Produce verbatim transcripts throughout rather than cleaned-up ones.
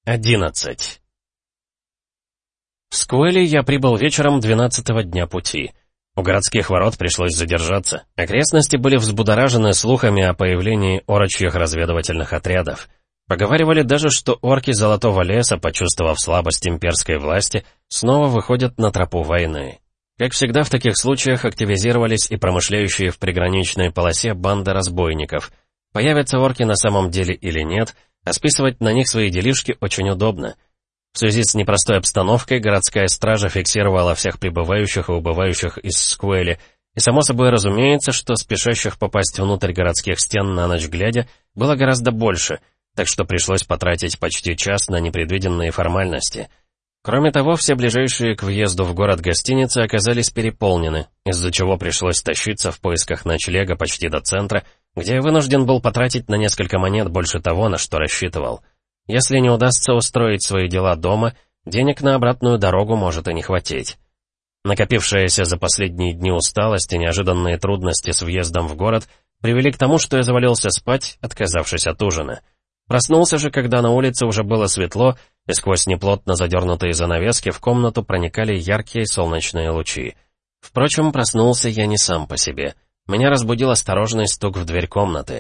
Одиннадцать. В Скуэле я прибыл вечером двенадцатого дня пути. У городских ворот пришлось задержаться. Окрестности были взбудоражены слухами о появлении орочьих разведывательных отрядов. Поговаривали даже, что орки Золотого леса, почувствовав слабость имперской власти, снова выходят на тропу войны. Как всегда в таких случаях активизировались и промышляющие в приграничной полосе банды разбойников. Появятся орки на самом деле или нет, а списывать на них свои делишки очень удобно. В связи с непростой обстановкой городская стража фиксировала всех прибывающих и убывающих из Скуэли, и само собой разумеется, что спешащих попасть внутрь городских стен на ночь глядя было гораздо больше, так что пришлось потратить почти час на непредвиденные формальности. Кроме того, все ближайшие к въезду в город гостиницы оказались переполнены, из-за чего пришлось тащиться в поисках ночлега почти до центра, где я вынужден был потратить на несколько монет больше того, на что рассчитывал. Если не удастся устроить свои дела дома, денег на обратную дорогу может и не хватить. Накопившаяся за последние дни усталость и неожиданные трудности с въездом в город привели к тому, что я завалился спать, отказавшись от ужина. Проснулся же, когда на улице уже было светло, и сквозь неплотно задернутые занавески в комнату проникали яркие солнечные лучи. Впрочем, проснулся я не сам по себе. Меня разбудил осторожный стук в дверь комнаты.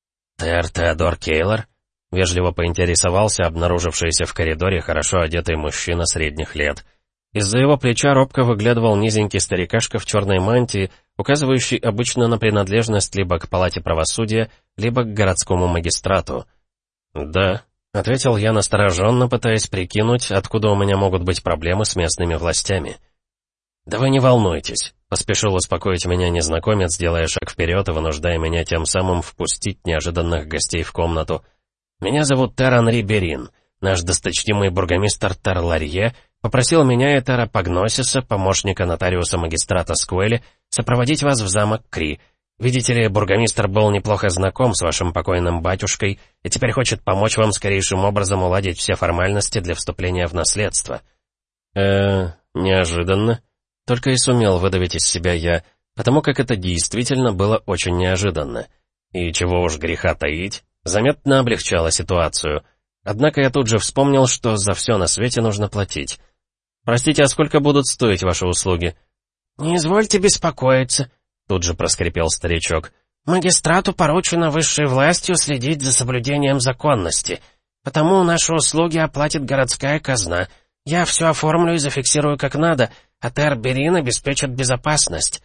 «Тер Теодор Кейлор?» — вежливо поинтересовался обнаружившийся в коридоре хорошо одетый мужчина средних лет. Из-за его плеча робко выглядывал низенький старикашка в черной мантии, указывающий обычно на принадлежность либо к палате правосудия, либо к городскому магистрату. «Да», — ответил я настороженно, пытаясь прикинуть, откуда у меня могут быть проблемы с местными властями. «Да вы не волнуйтесь», — поспешил успокоить меня незнакомец, делая шаг вперед и вынуждая меня тем самым впустить неожиданных гостей в комнату. «Меня зовут Тер Анри Берин. Наш досточтимый бургомистр Тер Ларье попросил меня и Тера Пагносиса, помощника нотариуса-магистрата Скуэли, сопроводить вас в замок Кри. Видите ли, бургомистр был неплохо знаком с вашим покойным батюшкой и теперь хочет помочь вам скорейшим образом уладить все формальности для вступления в наследство». «Э-э, неожиданно». Только и сумел выдавить из себя я, потому как это действительно было очень неожиданно. И чего уж греха таить, заметно облегчало ситуацию. Однако я тут же вспомнил, что за все на свете нужно платить. «Простите, а сколько будут стоить ваши услуги?» «Не извольте беспокоиться», — тут же проскрипел старичок. «Магистрату поручено высшей властью следить за соблюдением законности, потому наши услуги оплатит городская казна. Я все оформлю и зафиксирую как надо, а Тер Берин обеспечит безопасность».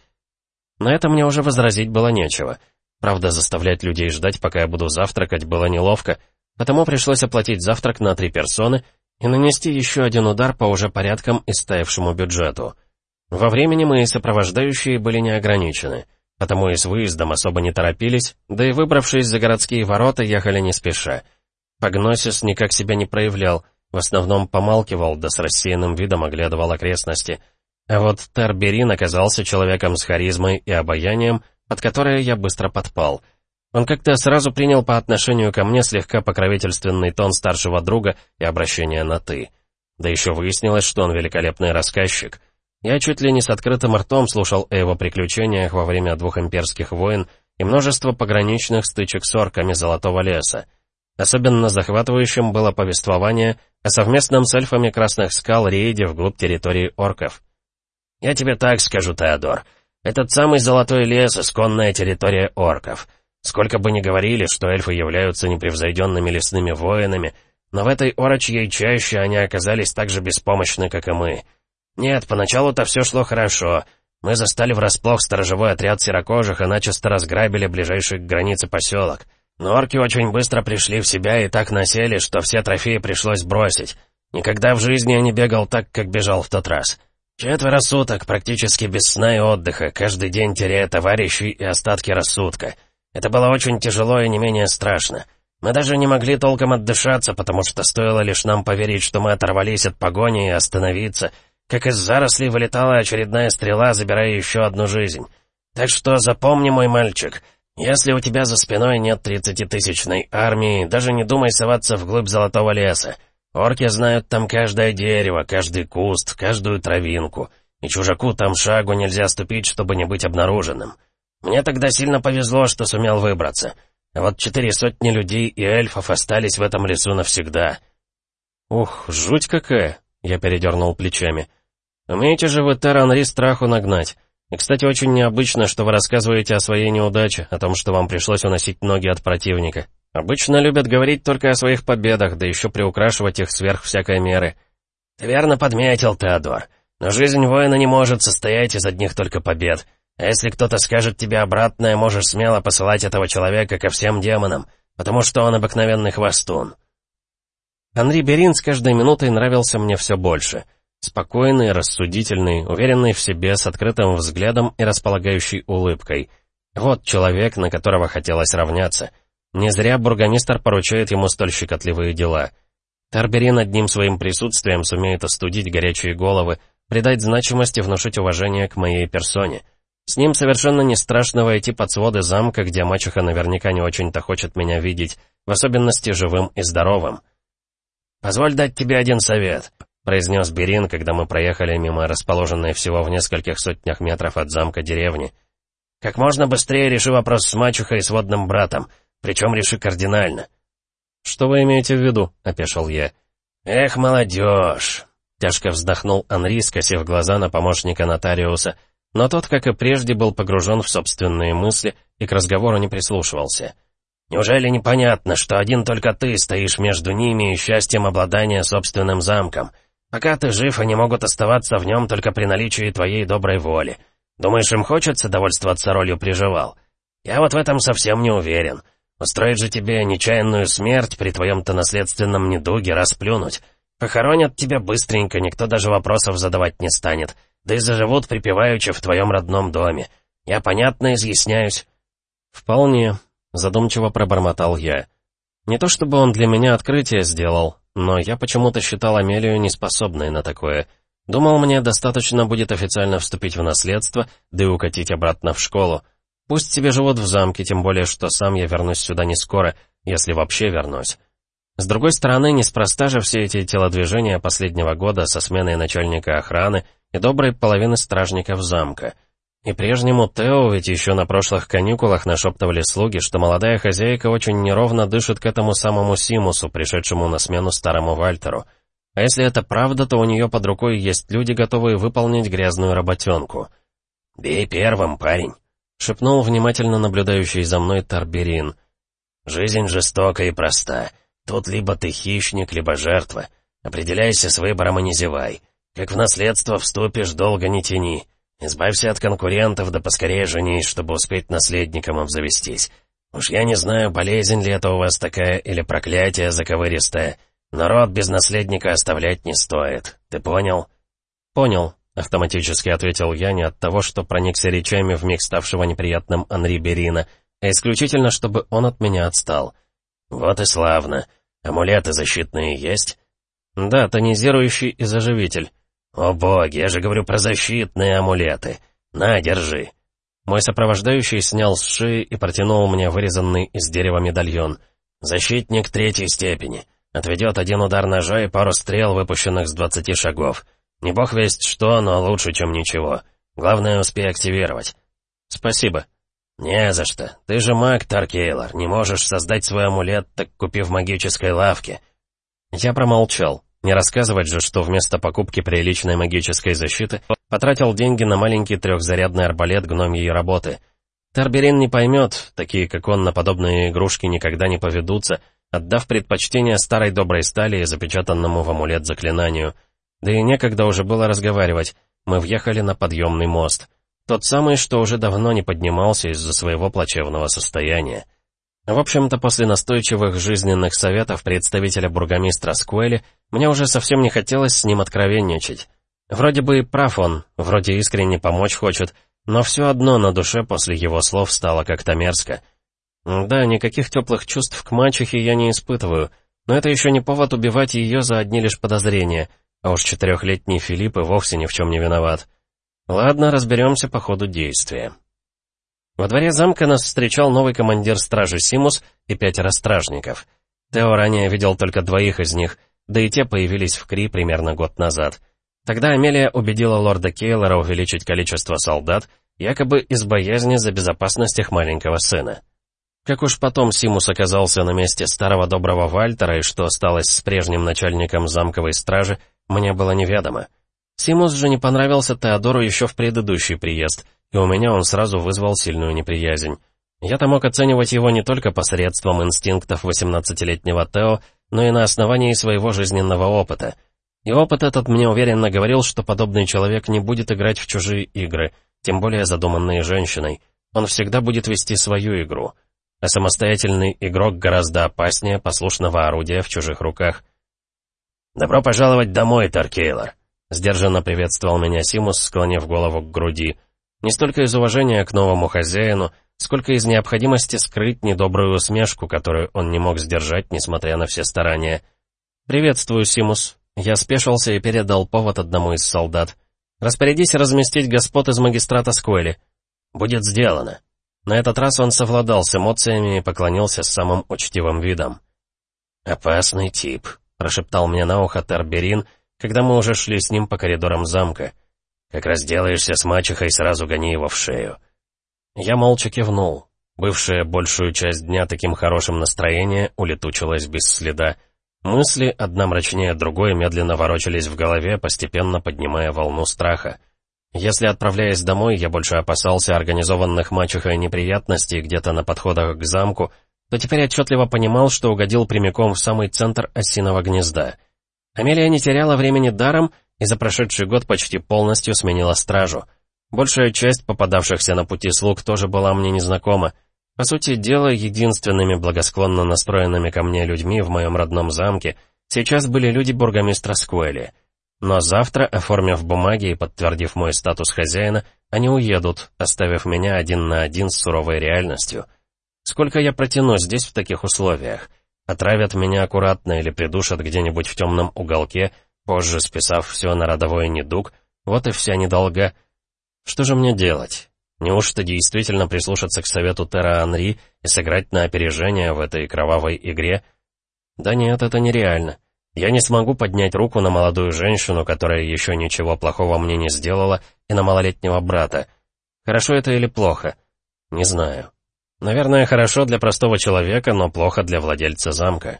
На это мне уже возразить было нечего. Правда, заставлять людей ждать, пока я буду завтракать, было неловко, потому пришлось оплатить завтрак на три персоны и нанести еще один удар по уже порядком истаившему бюджету. Во времени мои сопровождающие были не ограничены, потому и с выездом особо не торопились, да и выбравшись за городские ворота, ехали не спеша. Пагносис никак себя не проявлял, в основном помалкивал, да с рассеянным видом оглядывал окрестности. А вот Тер Берин оказался человеком с харизмой и обаянием, под которое я быстро подпал. Он как-то сразу принял по отношению ко мне слегка покровительственный тон старшего друга и обращение на «ты». Да еще выяснилось, что он великолепный рассказчик. Я чуть ли не с открытым ртом слушал о его приключениях во время двух имперских войн и множество пограничных стычек с орками Золотого леса. Особенно захватывающим было повествование о совместном с эльфами Красных скал рейде вглубь территории орков. «Я тебе так скажу, Теодор. Этот самый Золотой лес — исконная территория орков. Сколько бы ни говорили, что эльфы являются непревзойденными лесными воинами, но в этой орочьей чаще они оказались так же беспомощны, как и мы. Нет, поначалу-то все шло хорошо. Мы застали врасплох сторожевой отряд серокожих и начисто разграбили ближайший к границе поселок. Но орки очень быстро пришли в себя и так насели, что все трофеи пришлось бросить. Никогда в жизни я не бегал так, как бежал в тот раз. Четверо суток, практически без сна и отдыха, каждый день теряя товарищей и остатки рассудка. Это было очень тяжело и не менее страшно. Мы даже не могли толком отдышаться, потому что стоило лишь нам поверить, что мы оторвались от погони и остановиться, как из зарослей вылетала очередная стрела, забирая еще одну жизнь. Так что запомни, мой мальчик, если у тебя за спиной нет тридцатитысячной армии, даже не думай соваться вглубь Золотого леса. Орки знают там каждое дерево, каждый куст, каждую травинку, и чужаку там шагу нельзя ступить, чтобы не быть обнаруженным. Мне тогда сильно повезло, что сумел выбраться. А вот четыре сотни людей и эльфов остались в этом лесу навсегда. «Ух, жуть какая!» — я передернул плечами. «Умеете же вы, Тер Анри, страху нагнать. И, кстати, очень необычно, что вы рассказываете о своей неудаче, о том, что вам пришлось уносить ноги от противника. Обычно любят говорить только о своих победах, да еще приукрашивать их сверх всякой меры». «Ты верно подметил, Теодор. Но жизнь воина не может состоять из одних только побед. А если кто-то скажет тебе обратное, можешь смело посылать этого человека ко всем демонам, потому что он обыкновенный хвостун». Анри Берин с каждой минутой нравился мне все больше. Спокойный, рассудительный, уверенный в себе, с открытым взглядом и располагающей улыбкой. Вот человек, на которого хотелось равняться. Не зря бургомистр поручает ему столь щекотливые дела. Тарберин одним своим присутствием сумеет остудить горячие головы, придать значимость и внушить уважение к моей персоне. С ним совершенно не страшно войти под своды замка, где мачеха наверняка не очень-то хочет меня видеть, в особенности живым и здоровым. «Позволь дать тебе один совет», — произнес Берин, когда мы проехали мимо расположенной всего в нескольких сотнях метров от замка деревни. «Как можно быстрее реши вопрос с мачехой и сводным братом, причем реши кардинально». «Что вы имеете в виду?» — опешил я. «Эх, молодежь!» — тяжко вздохнул Анри, скосив глаза на помощника нотариуса, но тот, как и прежде, был погружен в собственные мысли и к разговору не прислушивался. «Неужели непонятно, что один только ты стоишь между ними и счастьем обладания собственным замком? Пока ты жив, они могут оставаться в нем только при наличии твоей доброй воли. Думаешь, им хочется довольствоваться ролью приживал? Я вот в этом совсем не уверен. Устроить же тебе нечаянную смерть при твоем-то наследственном недуге, расплюнуть. Похоронят тебя быстренько, никто даже вопросов задавать не станет. Да и заживут припеваючи в твоем родном доме. Я понятно изъясняюсь?» «Вполне», — задумчиво пробормотал я. Не то чтобы он для меня открытие сделал, но я почему-то считал Амелию неспособной на такое. Думал, мне достаточно будет официально вступить в наследство, да и укатить обратно в школу. Пусть себе живут в замке, тем более, что сам я вернусь сюда не скоро, если вообще вернусь. С другой стороны, неспроста же все эти телодвижения последнего года со сменой начальника охраны и доброй половины стражников замка. И прежнему Тео ведь еще на прошлых каникулах нашептывали слуги, что молодая хозяйка очень неровно дышит к этому самому Симусу, пришедшему на смену старому Вальтеру. А если это правда, то у нее под рукой есть люди, готовые выполнить грязную работенку. «Бей первым, парень», — шепнул внимательно наблюдающий за мной Тарберин. «Жизнь жестока и проста. Тут либо ты хищник, либо жертва. Определяйся с выбором и не зевай. Как в наследство вступишь, долго не тяни. Избавься от конкурентов, да поскорее женись, чтобы успеть наследником обзавестись. Уж я не знаю, болезнь ли это у вас такая или проклятие заковыристое, но род без наследника оставлять не стоит. Ты понял?» «Понял», — автоматически ответил я не от того, что проникся речами вмиг ставшего неприятным Анри Берина, а исключительно, чтобы он от меня отстал. «Вот и славно. Амулеты защитные есть?» «Да, тонизирующий и заживитель». «О боги, я же говорю про защитные амулеты. На, держи». Мой сопровождающий снял с шеи и протянул мне вырезанный из дерева медальон. «Защитник третьей степени. Отведет один удар ножа и пару стрел, выпущенных с двадцати шагов. Не бог весть что, но лучше, чем ничего. Главное, успей активировать». «Спасибо». «Не за что. Ты же маг, Таркейлор. Не можешь создать свой амулет, так купи в магической лавке». Я промолчал. Не рассказывать же, что вместо покупки приличной магической защиты потратил деньги на маленький трехзарядный арбалет гномьей работы. Тарберин не поймет, такие как он на подобные игрушки никогда не поведутся, отдав предпочтение старой доброй стали и запечатанному в амулет заклинанию. Да и некогда уже было разговаривать, мы въехали на подъемный мост. Тот самый, что уже давно не поднимался из-за своего плачевного состояния. В общем-то, после настойчивых жизненных советов представителя бургомистра Скуэли, мне уже совсем не хотелось с ним откровенничать. Вроде бы и прав он, вроде искренне помочь хочет, но все одно на душе после его слов стало как-то мерзко. Да, никаких теплых чувств к мачехе я не испытываю, но это еще не повод убивать ее за одни лишь подозрения, а уж четырехлетний Филипп и вовсе ни в чем не виноват. Ладно, разберемся по ходу действия. Во дворе замка нас встречал новый командир стражи Симус и пятеро стражников. Тео ранее видел только двоих из них, да и те появились в Кри примерно год назад. Тогда Амелия убедила лорда Кейлора увеличить количество солдат, якобы из боязни за безопасность их маленького сына. Как уж потом Симус оказался на месте старого доброго Вальтера и что осталось с прежним начальником замковой стражи, мне было неведомо. Симус же не понравился Теодору еще в предыдущий приезд, и у меня он сразу вызвал сильную неприязнь. Я-то мог оценивать его не только посредством инстинктов восемнадцатилетнего Тео, но и на основании своего жизненного опыта. И опыт этот мне уверенно говорил, что подобный человек не будет играть в чужие игры, тем более задуманные женщиной. Он всегда будет вести свою игру. А самостоятельный игрок гораздо опаснее послушного орудия в чужих руках. «Добро пожаловать домой, Таркейлор!» — сдержанно приветствовал меня Симус, склонив голову к груди. Не столько из уважения к новому хозяину, сколько из необходимости скрыть недобрую усмешку, которую он не мог сдержать, несмотря на все старания. «Приветствую, Симус». Я спешился и передал повод одному из солдат. «Распорядись разместить господ из магистрата Скуэли». «Будет сделано». На этот раз он совладал с эмоциями и поклонился с самым учтивым видом. «Опасный тип», — прошептал мне на ухо Терберин, когда мы уже шли с ним по коридорам замка. «Как разделаешься с мачехой, сразу гони его в шею». Я молча кивнул. Бывшая большую часть дня таким хорошим настроение улетучилась без следа. Мысли, одна мрачнее другой, медленно ворочались в голове, постепенно поднимая волну страха. Если, отправляясь домой, я больше опасался организованных мачехой неприятностей где-то на подходах к замку, то теперь отчетливо понимал, что угодил прямиком в самый центр осиного гнезда. Амелия не теряла времени даром и за прошедший год почти полностью сменила стражу. Большая часть попадавшихся на пути слуг тоже была мне незнакома. По сути дела, единственными благосклонно настроенными ко мне людьми в моем родном замке сейчас были люди бургомистра Скуэли. Но завтра, оформив бумаги и подтвердив мой статус хозяина, они уедут, оставив меня один на один с суровой реальностью. Сколько я протяну здесь в таких условиях? Отравят меня аккуратно или придушат где-нибудь в темном уголке, позже списав все на родовой недуг, вот и вся недолга. Что же мне делать? Неужто действительно прислушаться к совету Тера Анри и сыграть на опережение в этой кровавой игре? Да нет, это нереально. Я не смогу поднять руку на молодую женщину, которая еще ничего плохого мне не сделала, и на малолетнего брата. Хорошо это или плохо? Не знаю. Наверное, хорошо для простого человека, но плохо для владельца замка.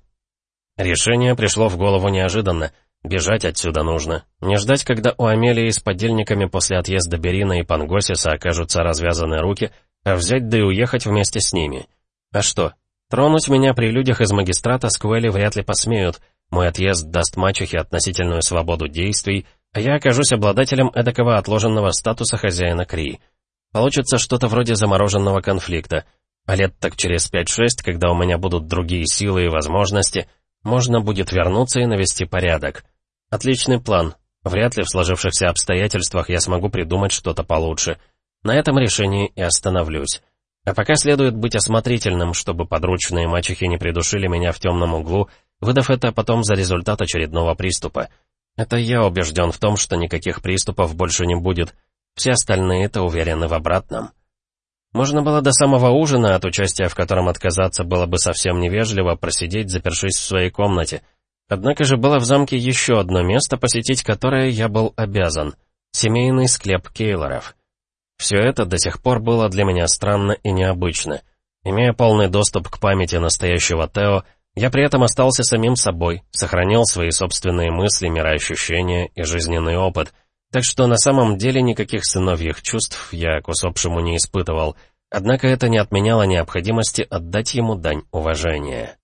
Решение пришло в голову неожиданно. Бежать отсюда нужно. Не ждать, когда у Амелии с подельниками после отъезда Берина и Пангосиса окажутся развязаны руки, а взять да и уехать вместе с ними. А что? Тронуть меня при людях из магистрата Скуэли вряд ли посмеют. Мой отъезд даст мачехе относительную свободу действий, а я окажусь обладателем эдакого отложенного статуса хозяина Кри. Получится что-то вроде замороженного конфликта. А лет так через пять-шесть, когда у меня будут другие силы и возможности, можно будет вернуться и навести порядок. Отличный план. Вряд ли в сложившихся обстоятельствах я смогу придумать что-то получше. На этом решении и остановлюсь. А пока следует быть осмотрительным, чтобы подручные мачехи не придушили меня в темном углу, выдав это потом за результат очередного приступа. Это я убежден в том, что никаких приступов больше не будет. Все остальные-то уверены в обратном. Можно было до самого ужина, от участия в котором отказаться было бы совсем невежливо, просидеть, запершись в своей комнате. Однако же было в замке еще одно место, посетить которое я был обязан — семейный склеп Кейлоров. Все это до сих пор было для меня странно и необычно. Имея полный доступ к памяти настоящего Тео, я при этом остался самим собой, сохранил свои собственные мысли, мироощущения и жизненный опыт, так что на самом деле никаких сыновьих чувств я к усопшему не испытывал, однако это не отменяло необходимости отдать ему дань уважения.